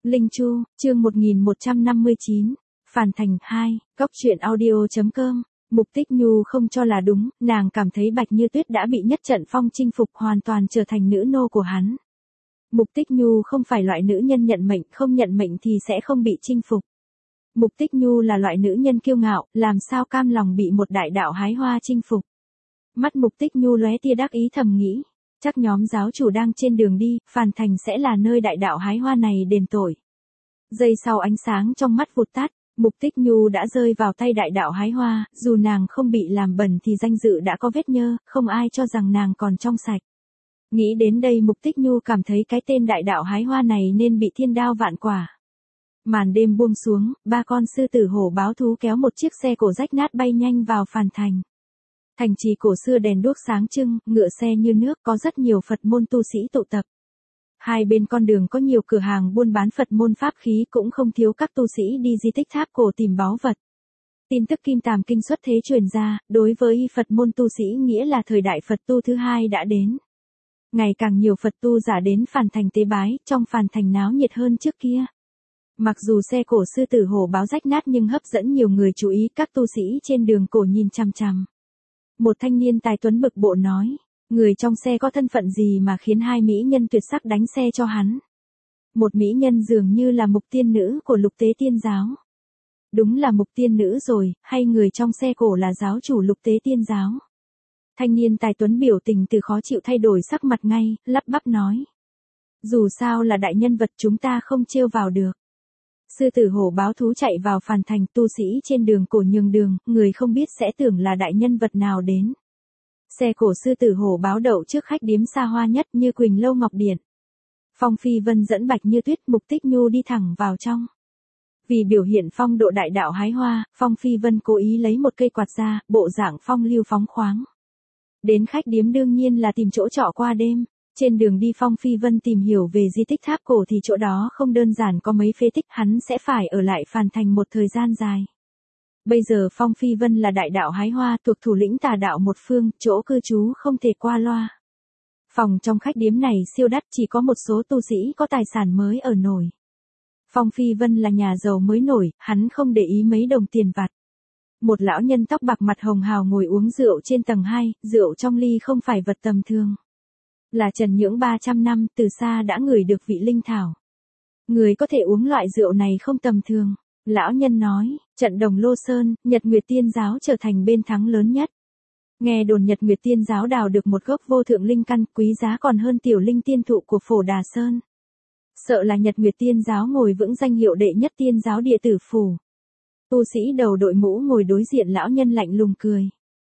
Linh Chu, chương 1159, Phàn Thành 2, Góc truyện audio.com. Mục Tích Nhu không cho là đúng, nàng cảm thấy Bạch Như Tuyết đã bị Nhất Trận Phong chinh phục, hoàn toàn trở thành nữ nô của hắn. Mục Tích Nhu không phải loại nữ nhân nhận mệnh, không nhận mệnh thì sẽ không bị chinh phục. Mục Tích Nhu là loại nữ nhân kiêu ngạo, làm sao cam lòng bị một đại đạo hái hoa chinh phục. Mắt Mục Tích Nhu lóe tia đắc ý thầm nghĩ, chắc nhóm giáo chủ đang trên đường đi, Phàn Thành sẽ là nơi đại đạo hái hoa này đền tội. Giây sau ánh sáng trong mắt vụt tắt, Mục Tích Nhu đã rơi vào tay đại đạo hái hoa, dù nàng không bị làm bẩn thì danh dự đã có vết nhơ, không ai cho rằng nàng còn trong sạch. Nghĩ đến đây Mục Tích Nhu cảm thấy cái tên đại đạo hái hoa này nên bị thiên đao vạn quả. Màn đêm buông xuống, ba con sư tử hổ báo thú kéo một chiếc xe cổ rách nát bay nhanh vào Phàn Thành. Thành trì cổ xưa đèn đuốc sáng trưng, ngựa xe như nước, có rất nhiều Phật môn tu sĩ tụ tập. Hai bên con đường có nhiều cửa hàng buôn bán Phật môn pháp khí, cũng không thiếu các tu sĩ đi di tích tháp cổ tìm báu vật. Tin tức Kim Tàm Kinh xuất thế truyền ra, đối với Phật môn tu sĩ nghĩa là thời đại Phật tu thứ hai đã đến. Ngày càng nhiều Phật tu giả đến Phàn Thành tế bái, trong Phàn Thành náo nhiệt hơn trước kia. Mặc dù xe cổ sư tử hổ báo rách nát nhưng hấp dẫn nhiều người chú ý, các tu sĩ trên đường cổ nhìn chằm chằm. Một thanh niên tài tuấn bực bội nói, người trong xe có thân phận gì mà khiến hai mỹ nhân tuyệt sắc đánh xe cho hắn. Một mỹ nhân dường như là Mục tiên nữ của Lục Tế Tiên giáo. Đúng là Mục tiên nữ rồi, hay người trong xe cổ là giáo chủ Lục Tế Tiên giáo. Thanh niên tài tuấn biểu tình từ khó chịu thay đổi sắc mặt ngay, lắp bắp nói. Dù sao là đại nhân vật chúng ta không trêu vào được. Sư tử hổ báo thú chạy vào Phàn Thành, tu sĩ trên đường cổ nhường đường, người không biết sẽ tưởng là đại nhân vật nào đến. Xe cổ sư tử hổ báo đậu trước khách điếm xa hoa nhất như Quỳnh Lâu Ngọc Điện. Phong Phi Vân dẫn Bạch Như Tuyết, Mục Tích Nhu đi thẳng vào trong. Vì biểu hiện phong độ đại đạo hái hoa, Phong Phi Vân cố ý lấy một cây quạt ra, bộ dạng phong lưu phóng khoáng. Đến khách điếm đương nhiên là tìm chỗ trọ qua đêm. Trên đường đi Phong Phi Vân tìm hiểu về di tích tháp cổ thì chỗ đó không đơn giản có mấy phế tích, hắn sẽ phải ở lại Phàn Thành một thời gian dài. Bây giờ Phong Phi Vân là đại đạo hái hoa thuộc thủ lĩnh tà đạo một phương, chỗ cư trú không thể qua loa. Phòng trong khách điếm này siêu đắt, chỉ có một số tu sĩ có tài sản mới ở nổi. Phong Phi Vân là nhà giàu mới nổi, hắn không để ý mấy đồng tiền vặt. Một lão nhân tóc bạc mặt hồng hào ngồi uống rượu trên tầng 2, rượu trong ly không phải vật tầm thường. Là Trần Nhưỡng 300 năm, từ xa đã ngửi được vị linh thảo. Người có thể uống loại rượu này không tầm thường. Lão nhân nói, trận Đồng Lô Sơn, Nhật Nguyệt Tiên giáo trở thành bên thắng lớn nhất. Nghe đồn Nhật Nguyệt Tiên giáo đào được một gốc vô thượng linh căn, quý giá còn hơn tiểu linh tiên thụ của Phổ Đà Sơn. Sợ là Nhật Nguyệt Tiên giáo ngồi vững danh hiệu đệ nhất tiên giáo địa tử phủ. Tu sĩ đầu đội mũ ngồi đối diện lão nhân lạnh lùng cười.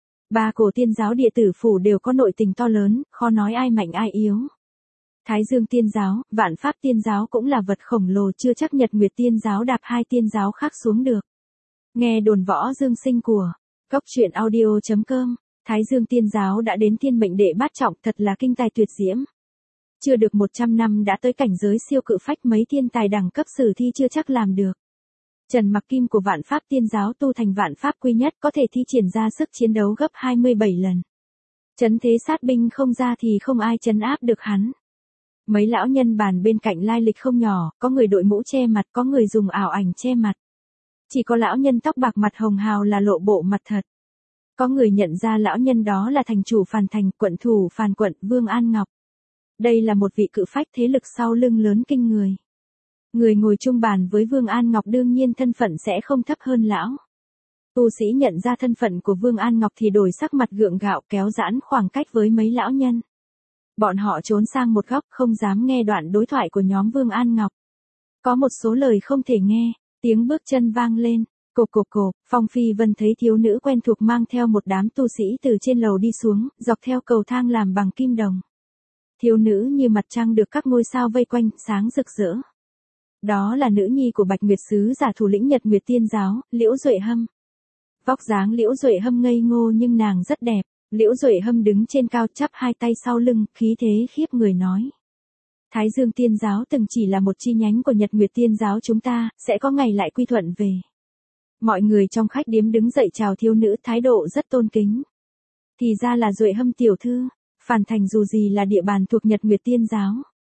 Ba cổ tiên giáo địa tử phủ đều có nội tình to lớn, khó nói ai mạnh ai yếu. Thái Dương Tiên giáo, Vạn Pháp Tiên giáo cũng là vật khổng lồ, chưa chắc Nhật Nguyệt Tiên giáo đạp hai tiên giáo khác xuống được. Nghe đồn Võ Dương Sinh của Góc truyện audio.com, Thái Dương Tiên giáo đã đến thiên mệnh đệ bát trọng, thật là kinh tài tuyệt diễm. Chưa được 100 năm đã tới cảnh giới siêu cự phách, mấy thiên tài đẳng cấp sử thi chưa chắc làm được. Trần Mặc Kim của Vạn Pháp Tiên giáo tu thành Vạn Pháp Quy Nhất, có thể thi triển ra sức chiến đấu gấp 27 lần. Trấn thế sát binh không ra thì không ai trấn áp được hắn. Mấy lão nhân bàn bên cạnh lai lịch không nhỏ, có người đội mũ che mặt, có người dùng ảo ảnh che mặt. Chỉ có lão nhân tóc bạc mặt hồng hào là lộ bộ mặt thật. Có người nhận ra lão nhân đó là thành chủ Phàn Thành, quận thủ Phàn quận, Vương An Ngọc. Đây là một vị cự phách thế lực sau lưng lớn kinh người. Người ngồi chung bàn với Vương An Ngọc đương nhiên thân phận sẽ không thấp hơn lão. Tu sĩ nhận ra thân phận của Vương An Ngọc thì đổi sắc mặt gượng gạo, kéo giãn khoảng cách với mấy lão nhân. Bọn họ trốn sang một góc, không dám nghe đoạn đối thoại của nhóm Vương An Ngọc. Có một số lời không thể nghe, tiếng bước chân vang lên, cộp cộp cộp. Phong Phi Vân thấy thiếu nữ quen thuộc mang theo một đám tu sĩ từ trên lầu đi xuống, dọc theo cầu thang làm bằng kim đồng. Thiếu nữ như mặt trăng được các ngôi sao vây quanh, sáng rực rỡ. Đó là nữ nhi của Bạch Nguyệt sứ giả thủ lĩnh Nhật Nguyệt Tiên giáo, Liễu Duệ Hâm. Vóc dáng Liễu Duệ Hâm ngây ngô nhưng nàng rất đẹp. Liễu Duệ Hâm đứng trên cao chắp hai tay sau lưng, khí thế khiếp người nói. Thái Dương Tiên giáo từng chỉ là một chi nhánh của Nhật Nguyệt Tiên giáo chúng ta, sẽ có ngày lại quy thuận về. Mọi người trong khách điếm đứng dậy chào thiếu nữ, thái độ rất tôn kính. Thì ra là Duệ Hâm tiểu thư, Phàn Thành dù gì là địa bàn thuộc Nhật Nguyệt Tiên giáo.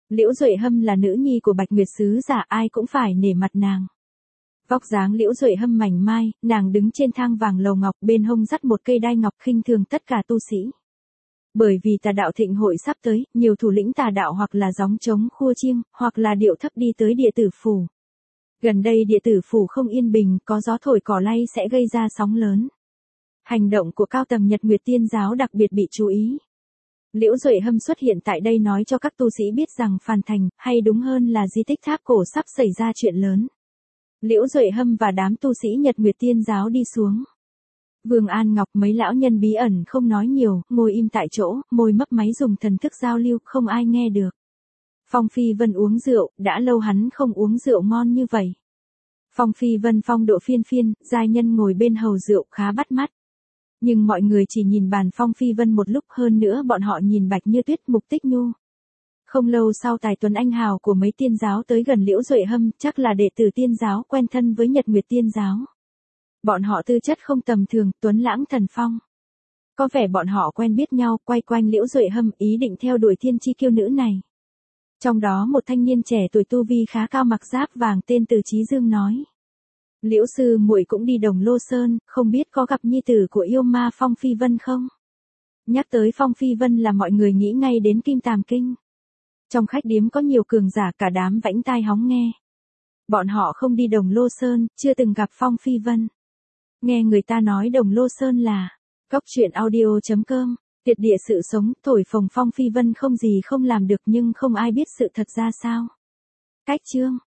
Liễu Duệ Hâm là nữ nhi của Bạch Nguyệt sứ giả, ai cũng phải nể mặt nàng. Vóc dáng Liễu Duệ Hâm mảnh mai, nàng đứng trên thang vàng lầu ngọc, bên hông dắt một cây đai ngọc, khinh thường tất cả tu sĩ. Bởi vì tà đạo thịnh hội sắp tới, nhiều thủ lĩnh tà đạo hoặc là gióng trống khua chiêng, hoặc là điệu thấp đi tới địa tử phủ. Gần đây địa tử phủ không yên bình, có gió thổi cỏ lay sẽ gây ra sóng lớn. Hành động của cao tầng Nhật Nguyệt Tiên giáo đặc biệt bị chú ý. Liễu Duệ Hâm xuất hiện tại đây nói cho các tu sĩ biết rằng Phàn Thành, hay đúng hơn là di tích tháp cổ sắp xảy ra chuyện lớn. Liễu Duệ Hâm và đám tu sĩ Nhật Nguyệt Tiên giáo đi xuống. Vương An Ngọc mấy lão nhân bí ẩn không nói nhiều, ngồi im tại chỗ, môi mấp máy dùng thần thức giao lưu, không ai nghe được. Phong Phi Vân uống rượu, đã lâu hắn không uống rượu ngon như vậy. Phong Phi Vân phong độ phiên phiên, giai nhân ngồi bên hầu rượu khá bắt mắt. Nhưng mọi người chỉ nhìn bàn Phong Phi Vân một lúc, hơn nữa bọn họ nhìn Bạch Như Tuyết, Mục Tích Nhu. Không lâu sau tài tuấn anh hào của mấy tiên giáo tới gần Liễu Duệ Hâm, chắc là đệ tử tiên giáo quen thân với Nhật Nguyệt Tiên giáo. Bọn họ tư chất không tầm thường, tuấn lãng thần phong. Có vẻ bọn họ quen biết nhau, quay quanh Liễu Duệ Hâm, ý định theo đuổi thiên chi kiêu nữ này. Trong đó một thanh niên trẻ tuổi tu vi khá cao mặc giáp vàng tên Từ Chí Dương nói: Liễu sư muội cũng đi Đồng Lô Sơn, không biết có gặp nhi tử của yêu ma Phong Phi Vân không? Nhắc tới Phong Phi Vân là mọi người nghĩ ngay đến Kim Tàm Kinh. Trong khách điếm có nhiều cường giả, cả đám vãnh tai hóng nghe. Bọn họ không đi Đồng Lô Sơn, chưa từng gặp Phong Phi Vân. Nghe người ta nói Đồng Lô Sơn là coctruyện.audio.com, tuyệt địa sự sống, thổi phồng Phong Phi Vân không gì không làm được, nhưng không ai biết sự thật ra sao. Cách chương